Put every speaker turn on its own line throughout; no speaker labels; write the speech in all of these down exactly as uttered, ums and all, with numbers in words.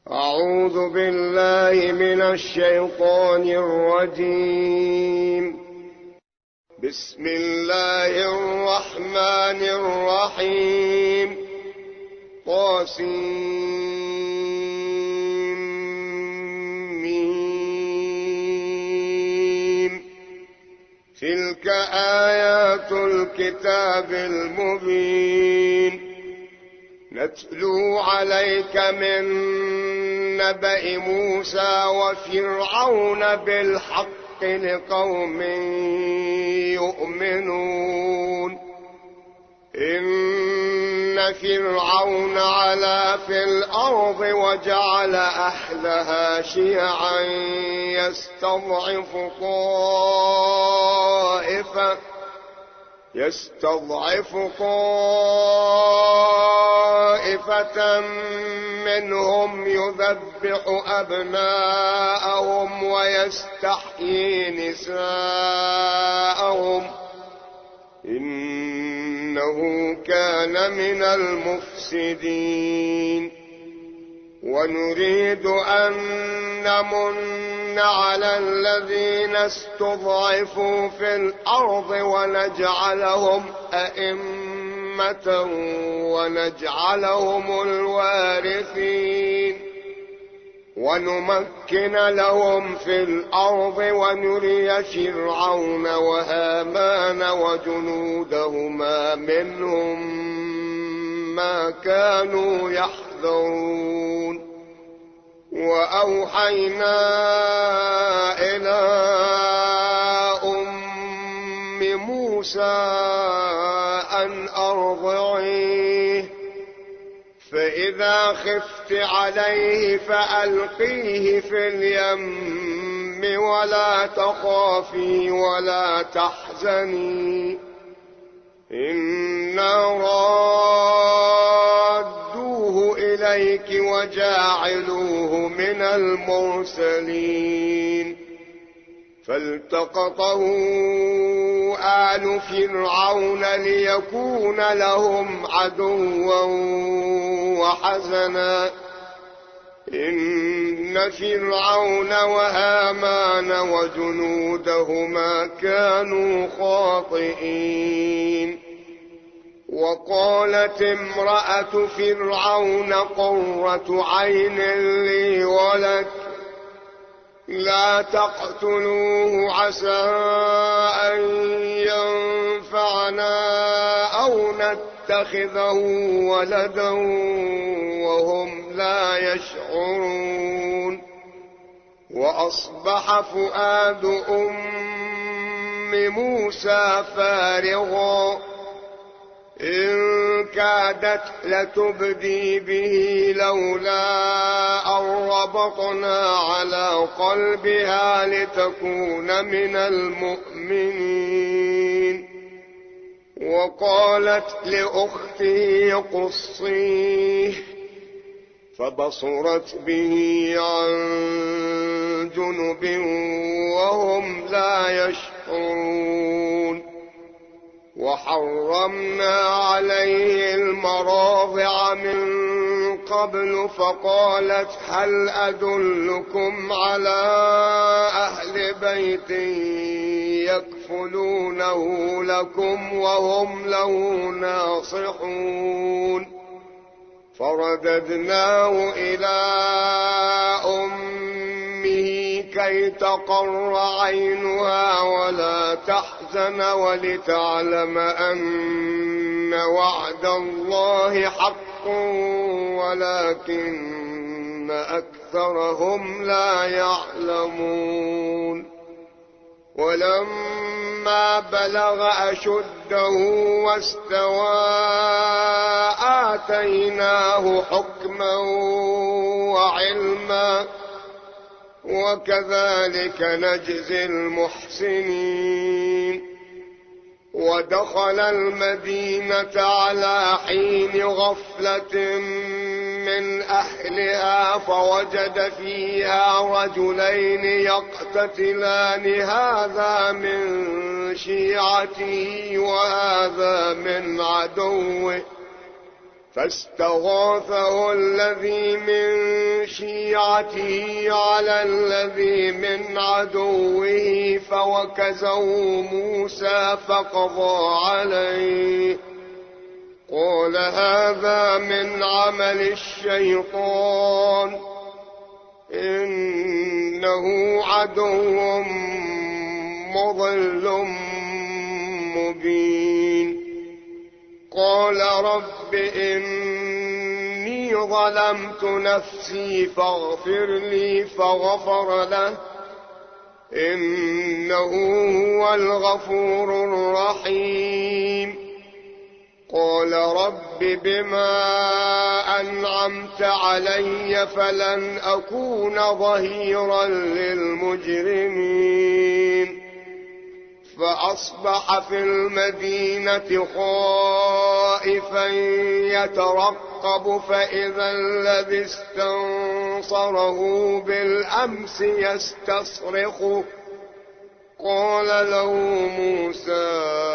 أعوذ بالله من الشيطان الرجيم. بسم الله الرحمن الرحيم. طاسيم. تلك آيات الكتاب المبين. نتلو عليك من نبأ موسى وفرعون بالحق لقوم يؤمنون. إن فرعون علا في الأرض وجعل أهلها شيعا يستضعف طائفة يستضعف طائفة منهم يذبح أبناءهم ويستحيي نساءهم إنه كان من المفسدين. ونريد أن نمن على الذين استضعفوا في الأرض ونجعلهم أئمة ونجعلهم الوارثين ونمكن لهم في الأرض ونري فرعون وهامان وجنودهما منهم ما كانوا يحذرون. وأوحينا إلى أم موسى أن أرضعيه فإذا خفت عليه فألقيه في اليم ولا تخافي ولا تحزني إنا رادوه إليك وجاعلوه من المرسلين. فالتقطه آل فرعون ليكون لهم عدوا وحزنا إن فرعون وهامان وجنودهما كانوا خاطئين. وقالت امرأة فرعون قرة عين لي ولك لا تقتلوه عسى أن ينفعنا أو نتخذه ولدا وهم لا يشعرون. وأصبح فؤاد أم موسى فارغا إن كادت لتبدي به لولا أن ربطنا على قلبها لتكون من المؤمنين. وقالت لأخته قصيه فبصرت به عن جنب وهم لا يشعرون. وحرمنا عليه المراضع من قبل فقالت هل أدلكم على أهل بيت يكفلونه لكم وهم له ناصحون. فرددناه إلى أمه كي تقر عينها ولا تحزن ولتعلم أن وعد الله حق ولكن أكثرهم لا يعلمون. ولما بلغ أشده واستوى آتيناه حكما وعلما وكذلك نجزي المحسنين. ودخل المدينة على حين غفلة من أهلها فوجد فيها رجلين يقتتلان هذا من شيعته وهذا من عدوه فاستغاثه الذي من شيعته على الذي من عدوه فوكزه موسى فقضى عليه. قال هذا من عمل الشيطان إنه عدو مضل مبين. قال رب إني ظلمت نفسي فاغفر لي فغفر له إنه هو الغفور الرحيم. قال رب بما أنعمت علي فلن أكون ظهيرا للمجرمين. فأصبح في المدينة خائفا يترقب فإذا الذي استنصره بالأمس يستصرخه. قال له موسى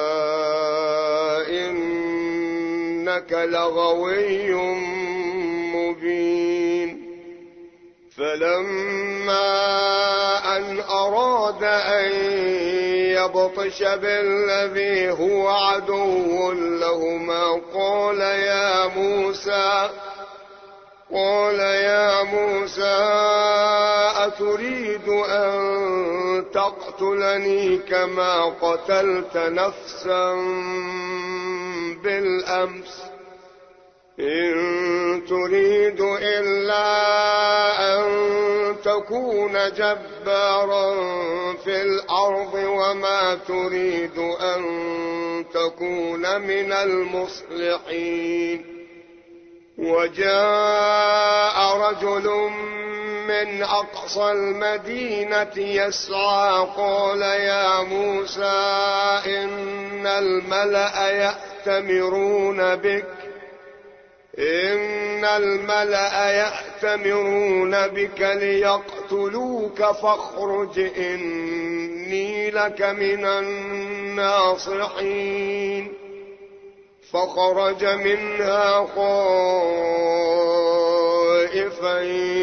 إنك لغوي مبين. فلما أن أراد أن يبطش بالذي هو عدو لهما قال يا موسى قال يا موسى أتريد أن تقتلني كما قتلت نفسا بالأمس إن تريد إلا أن تكون جبارا في الأرض وما تريد أن تكون من المصلحين. وجاء رجل من أقصى المدينة يسعى قال يا موسى إن الملأ يأتمرون بك إن الملأ يأتمرون بك ليقتلوك فاخرج إني لك من الناصحين. فخرج منها خائفا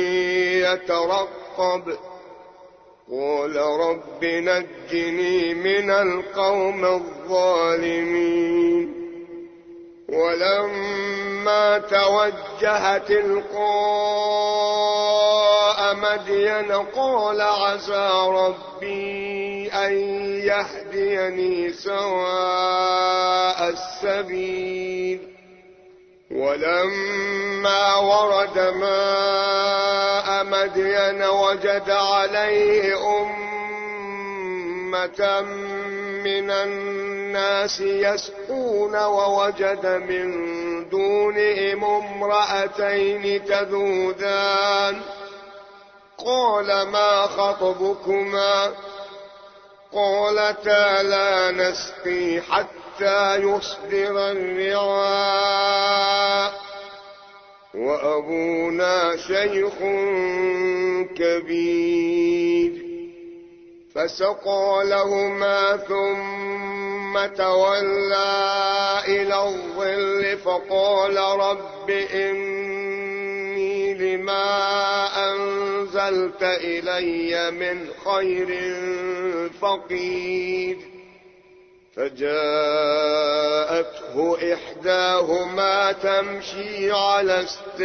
يترقب قال رب نجني من القوم الظالمين. ولما توجه تلقاء مدين قال عسى ربي أن يهديني سواء السبيل. ولما ورد ماء مدين وجد عليه أمة من الناس يسقون ووجد من دونهم امرأتين تذودان قال ما خطبكما قالتا لا نسقي حتى يصدر الرعاء وأبونا شيخ كبير. فسقى لهما ثم تولى إلى الظل فقال رب إني لما أنزلت إلي من خير فقير. فجاءته إحداهما تمشي على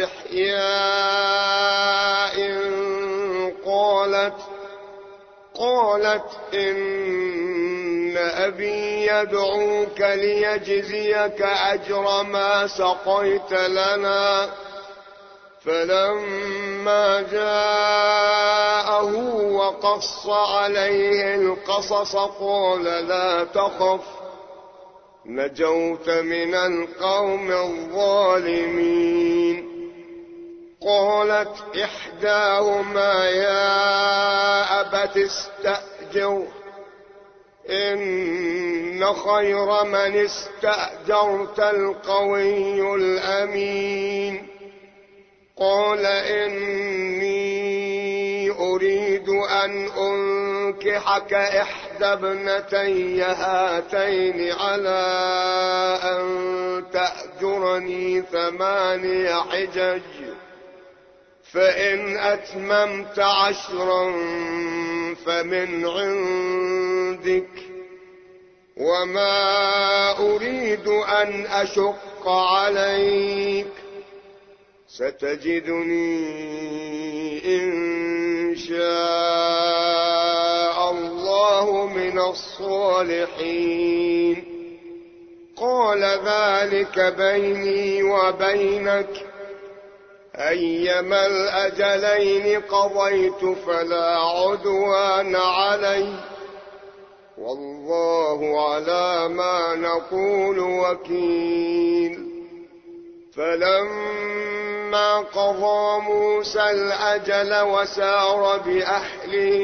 استحياء قالت قالت إن أبي يدعوك ليجزيك أجر ما سقيت لنا. فلما جاءه وقص عليه القصص قال لا تخف نجوت من القوم الظالمين. قالت إحداهما يا أبت استأجره إن خير من استأجرت القوي الأمين. قال إني أريد أن أنكحك إحدى ابنتي هاتين على أن تأجرني ثماني حجج فإن أتممت عشرا فمن عندك وما أريد أن أشق عليك ستجدني إن شاء الله من الصالحين. قال ذلك بيني وبينك أيما الأجلين قضيت فلا عدوان علي والله على ما نقول وكيل. فلما قضى موسى الأجل وسار بأهله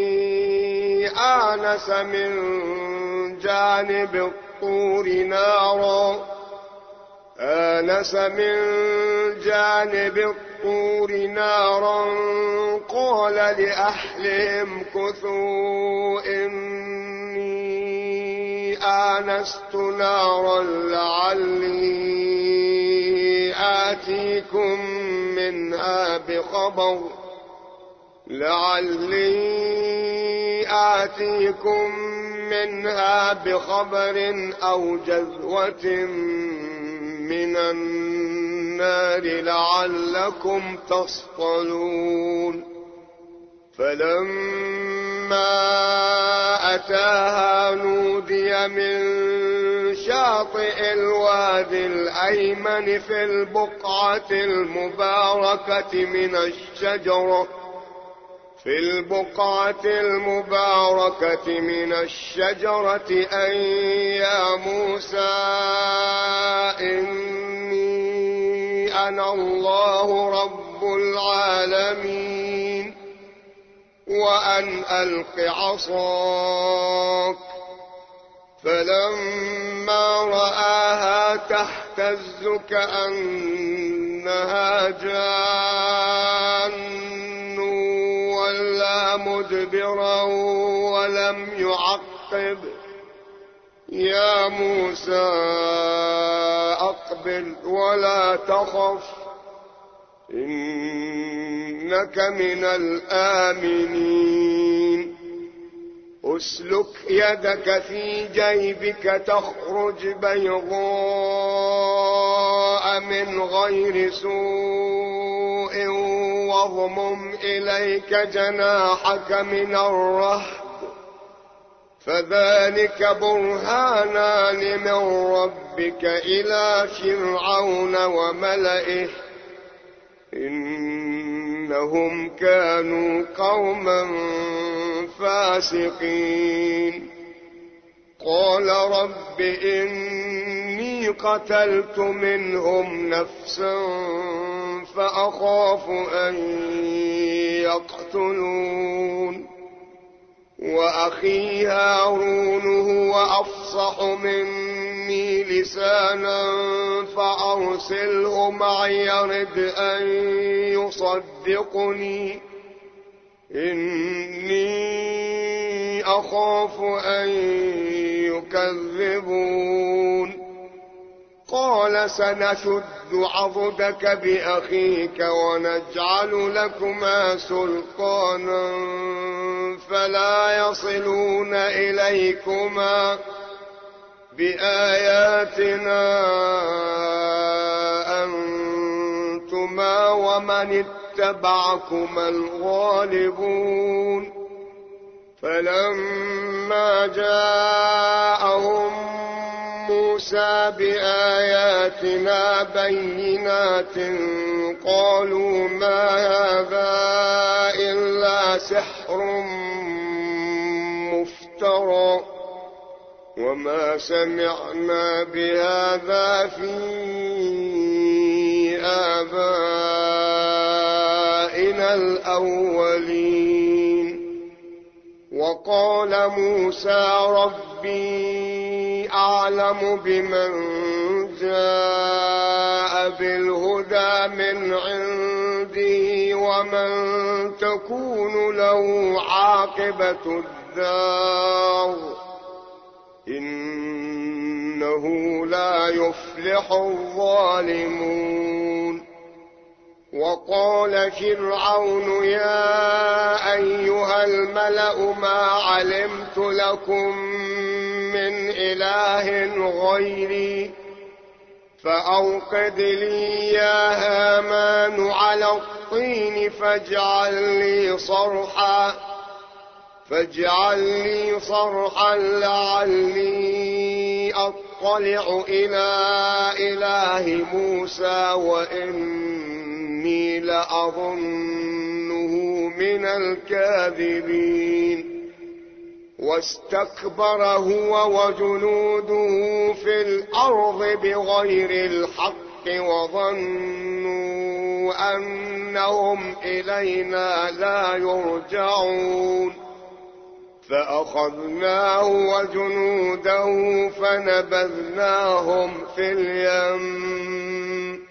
آنس من جانب الطور نارا آنس من جانب الطور نارا قال لأهلهم كثوا إني آنست نارا لعلي آتيكم منها بخبر لعلي آتيكم منها بخبر أو جذوة من النار لعلكم تصطلون. فلما أتاها نودي من شاطئ الوادي الأيمن في البقعة المباركة من الشجرة في البقعة المباركة من الشجرة أن يا موسى إني أنا الله رب العالمين وأن ألق عصاك. فلما رآها تهتز كأنها جان ولا مدبرا ولم يعقب يا موسى أقبل ولا تخف إنك من الآمنين. أسلك يدك في جيبك تخرج بيضاء من غير سوء واضمم إليك جناحك من الرهب فذلك برهانان من ربك إلى فرعون وملئه إنهم كانوا قوما فاسقين. قال رب إني قتلت منهم نفسا فأخاف أن يقتلون وأخي هارون هو أفصح مني لسانا فأرسله معي يرد أن يصدقني إني أخاف أن يكذبون. قال سنشد عضدك بأخيك ونجعل لكما سلطانا فلا يصلون إليكما بآياتنا أنتما ومن اتبعكما الغالبون. فلما جاءهم موسى بآياتنا بينات قالوا ما هذا إلا سحر مفترى وما سمعنا بهذا في آبائنا الأولين. وقال موسى ربي أعلم بمن جاء بالهدى من عنده ومن تكون له عاقبة الدار إنه إنه لا يفلح الظالمون. وقال فرعون يا أيها الملأ ما علمت لكم من إله غيري فأوقد لي يا هامان على الطين فاجعل لي صرحا فاجعل لي صرحا لعلي أطلع إلى إله موسى وإني لأظنه من الكاذبين. واستكبر هو وجنوده في الأرض بغير الحق وظنوا أنهم إلينا لا يرجعون فأخذناه وجنوده فنبذناهم في اليم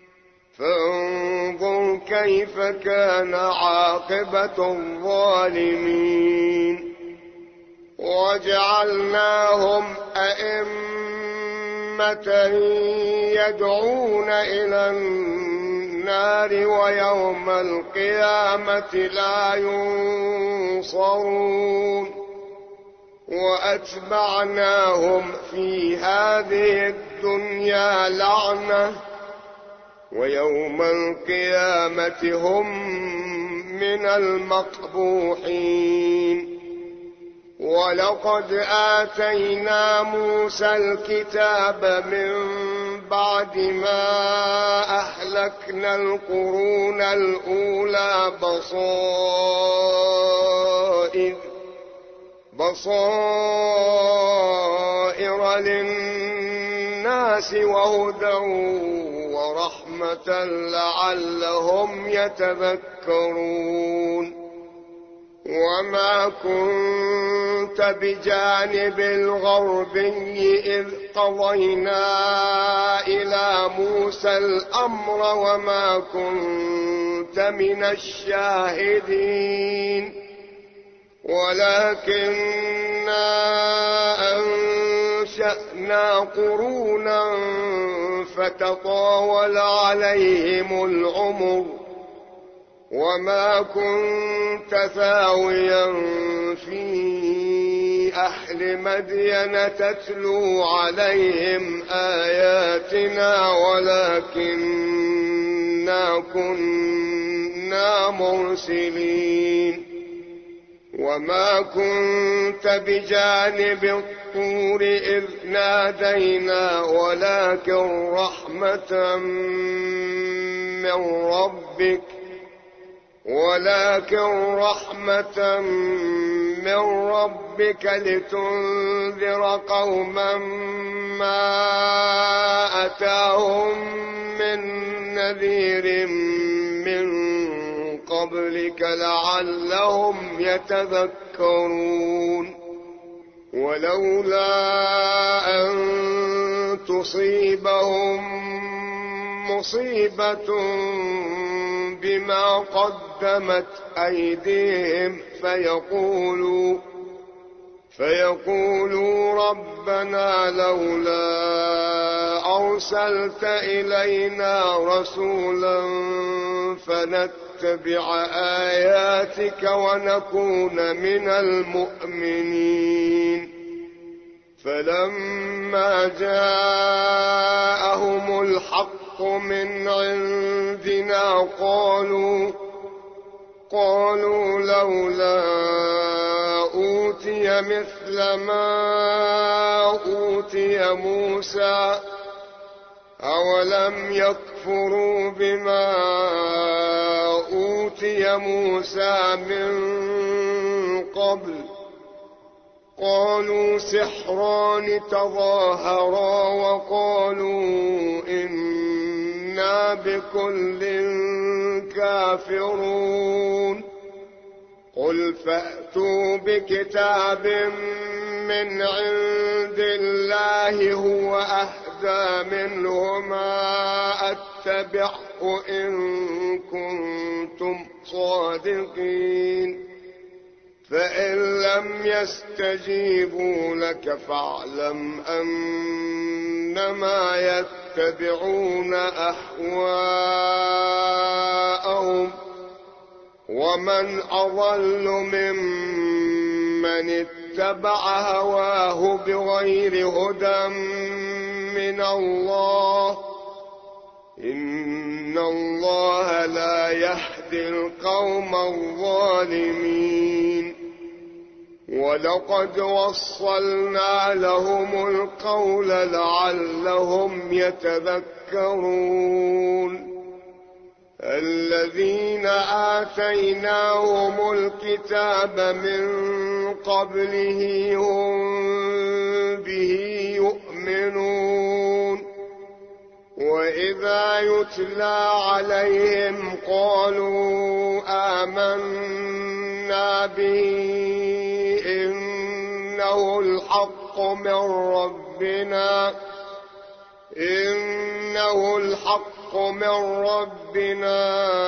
فانظر كيف كان عاقبة الظالمين. وجعلناهم أئمة يدعون إلى النار ويوم القيامة لا ينصرون. وأتبعناهم في هذه الدنيا لعنة ويوم القيامة هم من المقبوحين. ولقد آتينا موسى الكتاب من بعد ما أهلكنا القرون الأولى بصائر بصائر للناس وهدى ورحمة لعلهم يتذكرون. وما كنت بجانب الغربي إذ قضينا إلى موسى الأمر وما كنت من الشاهدين ولكننا أنشأنا قرونا فتطاول عليهم العمر وما كنت ثاويا في أهل مدين تتلو عليهم آياتنا ولكننا كنا مرسلين. وما كنت بجانب الطور إذ نادينا ولكن رحمة من ربك ولكن رحمة من ربك لتنذر قوما ما أتاهم من نذير من قبلك لعلهم يتذكرون. ولولا أن تصيبهم مصيبة بما قدمت أيديهم فيقولوا فيقولوا ربنا لولا أرسلت إلينا رسولا فنتبع آياتك ونكون من المؤمنين. فلما جاءهم الحق من عندنا قالوا قالوا لولا أوتي مثل ما أوتي موسى أولم يكفروا بما أوتي موسى من قبل قالوا سحران تظاهرا وقالوا إنا بكل كافرون. قل فأتوا بكتاب من عند الله هو أهدى منهما أتبعه إن كنتم صادقين. فإن لم يستجيبوا لك فاعلم أن إنما يتبعون أهواءهم ومن أضل ممن اتبع هواه بغير هدى من الله إن الله لا يهدي القوم الظالمين ولقد وصلنا لهم القول لعلهم يتذكرون الذين آتيناهم الكتاب من قبله هم به يؤمنون وإذا يتلى عليهم قالوا آمنا به إنه الحق من ربنا إنه الحق من ربنا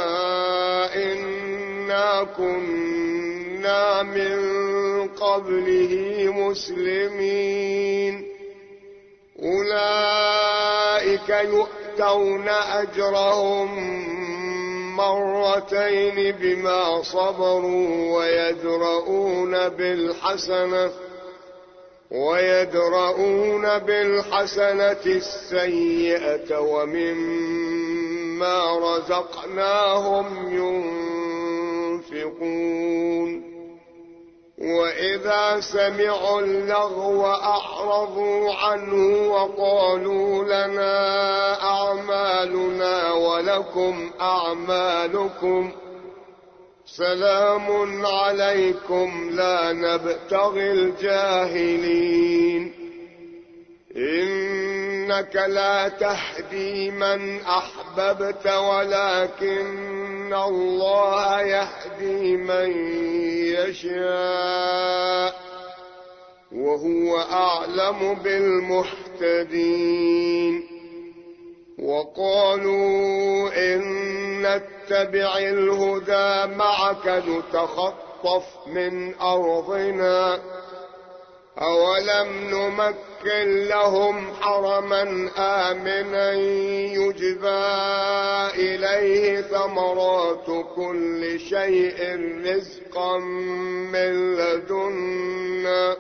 إنا كنا من قبله مسلمين أولئك يؤتون أجرهم مرتين بما صبروا ويدرؤون بالحسنة ويدرؤون بالحسنة السيئة ومما رزقناهم ينفقون وإذا سمعوا اللغو أعرضوا عنه وقالوا لنا أعمالنا ولكم أعمالكم سلام عليكم لا نبتغي الجاهلين إنك لا تهدي من أحببت ولكن الله يهدي من يشاء وهو أعلم بالمهتدين وقالوا إن نتبع الهدى معك نتخطف من أرضنا أولم نمكن لهم حرما آمنا يجبى إليه ثمرات كل شيء رزقا من لدنا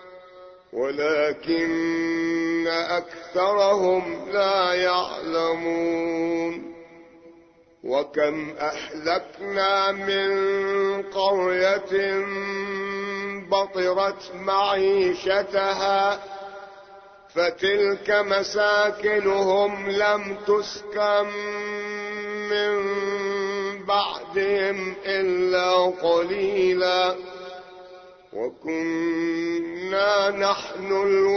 ولكن أكثرهم لا يعلمون وكم أهلكنا من قرية بطرت معيشتها فتلك مساكنهم لم تسكن من بعدهم إلا قليلا وكنا نحن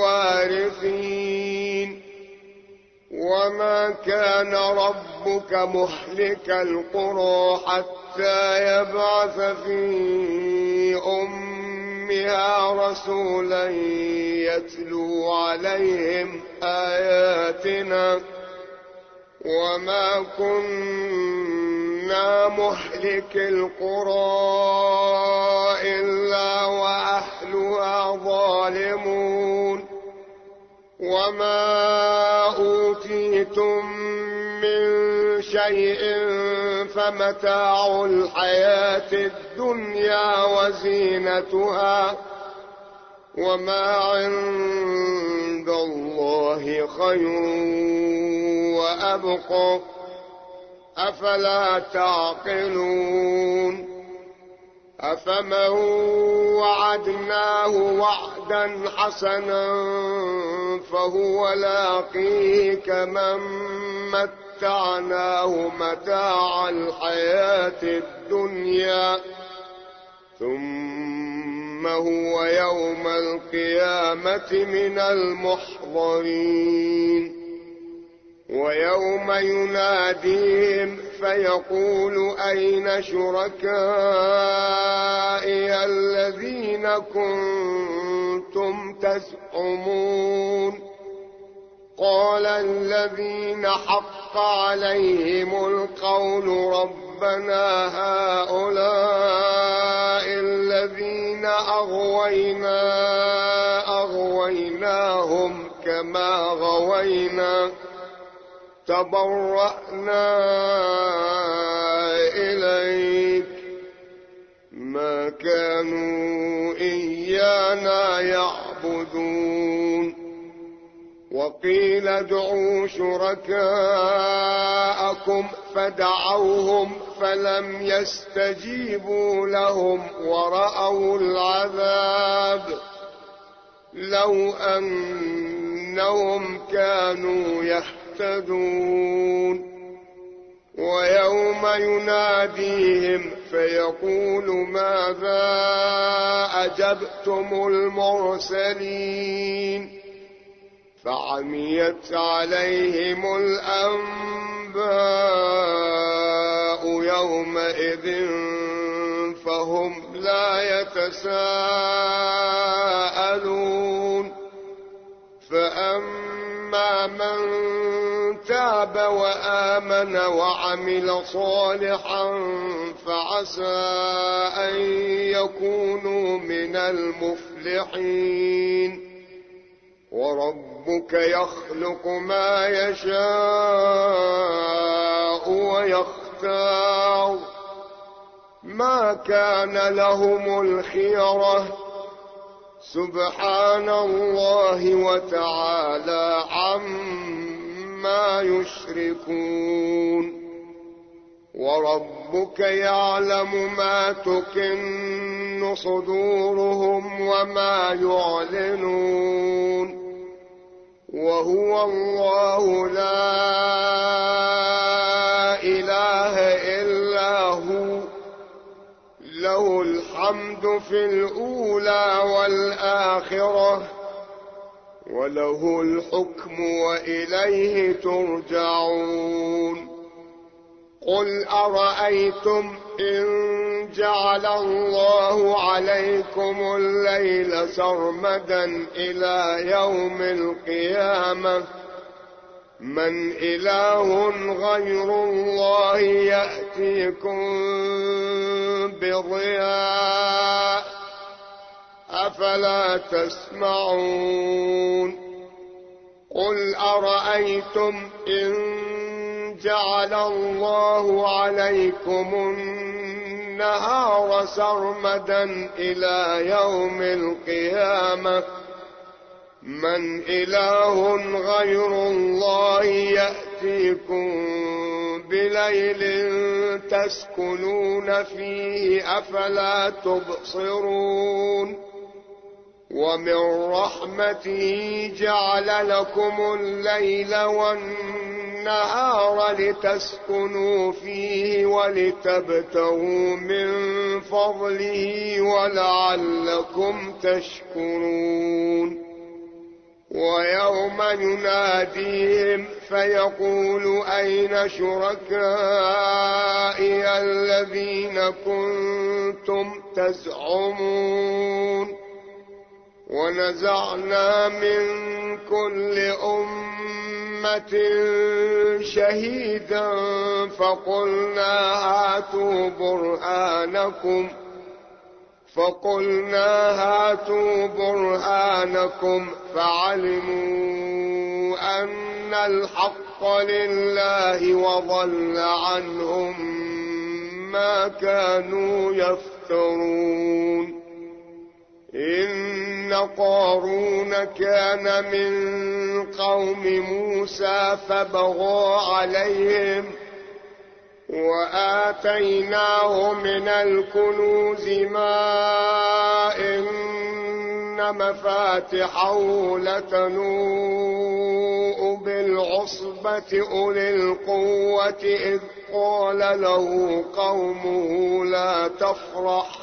الوارثين وما كان ربك مهلك القرى حتى يبعث في أمها رسولا يتلو عليهم آياتنا وما كنا مهلك القرى إلا وأهلها ظالمون وما أوتيتم من شيء فمتاع الحياة الدنيا وزينتها وما عند الله خير وأبقى أفلا تعقلون أفمن وعدناه وعدا حسنا فهو لاقيه كمن متعناه متاع الحياة الدنيا ثم هو يوم القيامة من المحضرين ويوم يناديهم فيقول أين شركائي الذين كنتم تزعمون قال الذين حق عليهم القول ربنا هؤلاء الذين أغوينا أغويناهم بعدما غوينا تبرأنا إليك ما كانوا إيانا يعبدون. وقيل ادعوا شركاءكم فدعوهم فلم يستجيبوا لهم ورأوا العذاب لو أنهم كانوا يهتدون. ويوم يناديهم فيقول ماذا أجبتم المرسلين فعميت عليهم الأنباء يومئذ فهم لا يتساءلون. فأما من تاب وآمن وعمل صالحا فعسى أن يكونوا من المفلحين. وربك يخلق ما يشاء ويختار ما كان لهم الخيرة سبحان الله وتعالى عما يشركون. وربك يعلم ما تكن صدورهم وما يعلنون وهو الله لا إله إلا هو له الحمد في الأولى والآخرة وله الحكم وإليه ترجعون. قل أرأيتم إن جعل الله عليكم الليل سرمدا إلى يوم القيامة من إله غير الله يأتيكم بضياء أفلا تسمعون. قل أرأيتم إن جعل الله عليكم النهار سرمدا إلى يوم القيامة من إله غير الله يأتيكم بليل تسكنون فيه أفلا تبصرون. ومن رحمته جعل لكم الليل والنهار لتسكنوا فيه ولتبتغوا من فضله ولعلكم تشكرون. ويوم يناديهم فيقول أين شركائي الذين كنتم تزعمون ونزعنا من كل أمة شهيدا فقلنا هاتوا برهانكم فقلنا هاتوا برهانكم فعلموا أن الحق لله وضل عنهم ما كانوا يفترون. إن قارون كان من قوم موسى فبغى عليهم وآتيناه من الكنوز ما إن مفاتحه لتنوء بالعصبة أولي القوة إذ قال له قومه لا تفرح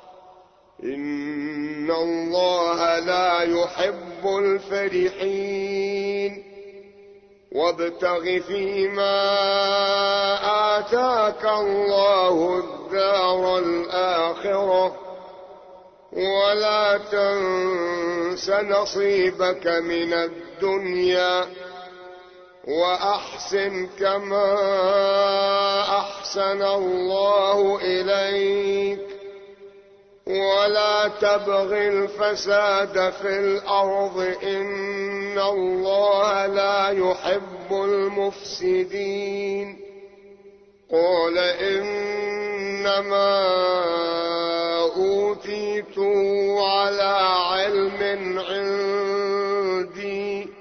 إن الله لا يحب الفرحين. وابتغ فيما آتاك الله الدار الآخرة ولا تنس نصيبك من الدنيا وأحسن كما أحسن الله إليك ولا ولا تبغ الفساد في الأرض إن الله لا يحب المفسدين. قال إنما أوتيته على علم عندي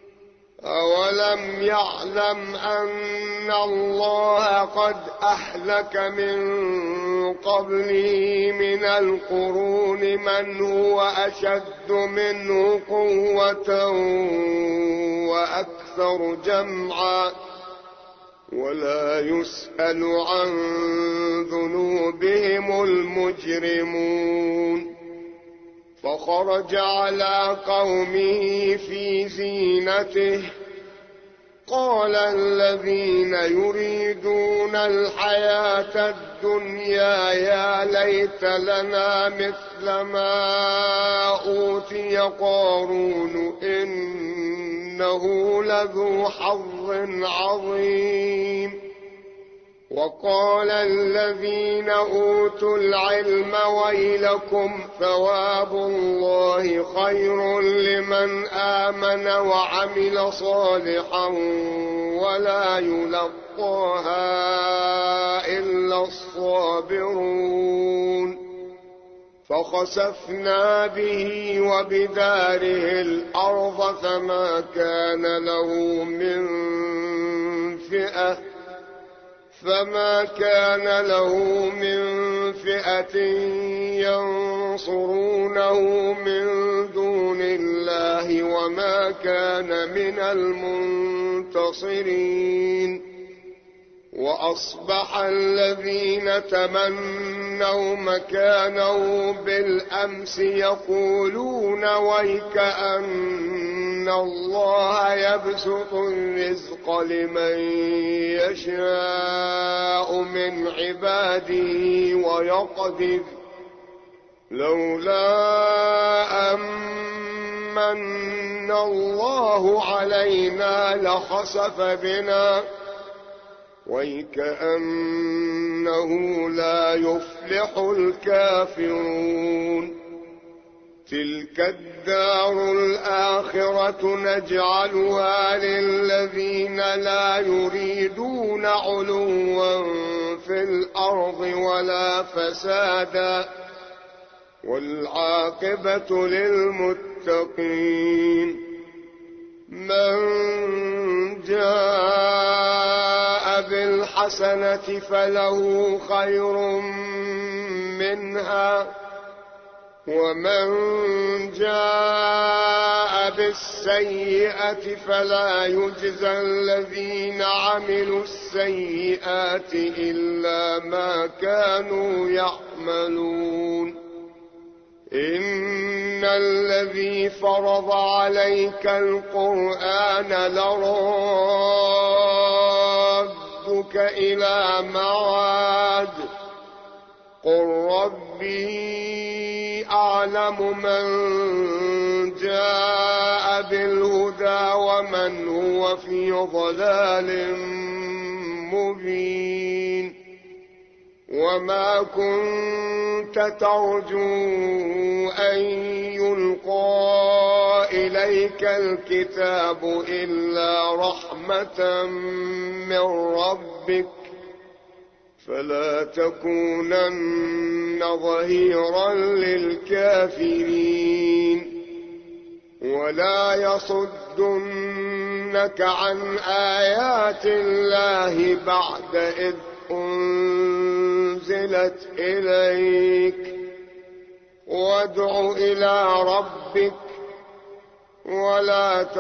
أولم يعلم أن الله قد أهلك من قبله من القرون من هو أشد منه قوة وأكثر جمعا ولا يسأل عن ذنوبهم المجرمون. فخرج على قومه في زينته قال الذين يريدون الحياة الدنيا يا ليت لنا مثل ما أوتي قارون إنه لذو حظ عظيم. وقال الذين أوتوا العلم ويلكم ثواب الله خير لمن آمن وعمل صالحا ولا يلقاها إلا الصابرون. فخسفنا به وبداره الأرض فما كان له من فئة فما كان له من فئة ينصرونه من دون الله وما كان من المنتصرين. وأصبح الذين تمنوا مكانه بالأمس يقولون ويكأن الله يبسط الرزق لمن يشاء من عباده ويقدر لولا أمن الله علينا لخسف بنا ويكأنه لا يفلح الكافرون. تلك الدار الآخرة نجعلها للذين لا يريدون علوا في الأرض ولا فسادا والعاقبة للمتقين. من جاء بالحسنة فله خير منها ومن جاء بالسيئة فلا يجزى الذين عملوا السيئات إلا ما كانوا يعملون. إن الذي فرض عليك القرآن لرادك إلى معاد قل ربي أعلم من جاء بالهدى ومن هو في ضلال مبين. وما كنت ترجو أن يلقى إليك الكتاب إلا رحمة من ربك فلا تكونن ظهيرا للكافرين. ولا يصدنك عن آيات الله بعد إذ أنزلت إليك وادع إلى ربك ولا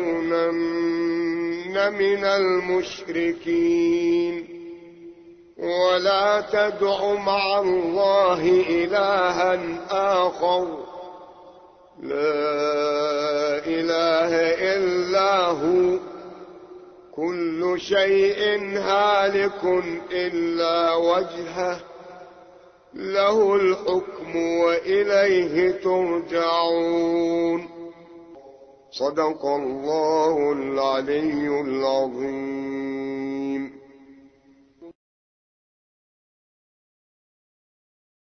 تكونن من المشركين. ولا تدع مع الله إلها آخر لا إله إلا هو كل شيء هالك إلا وجهه له الحكم وإليه ترجعون. صدق الله العلي العظيم.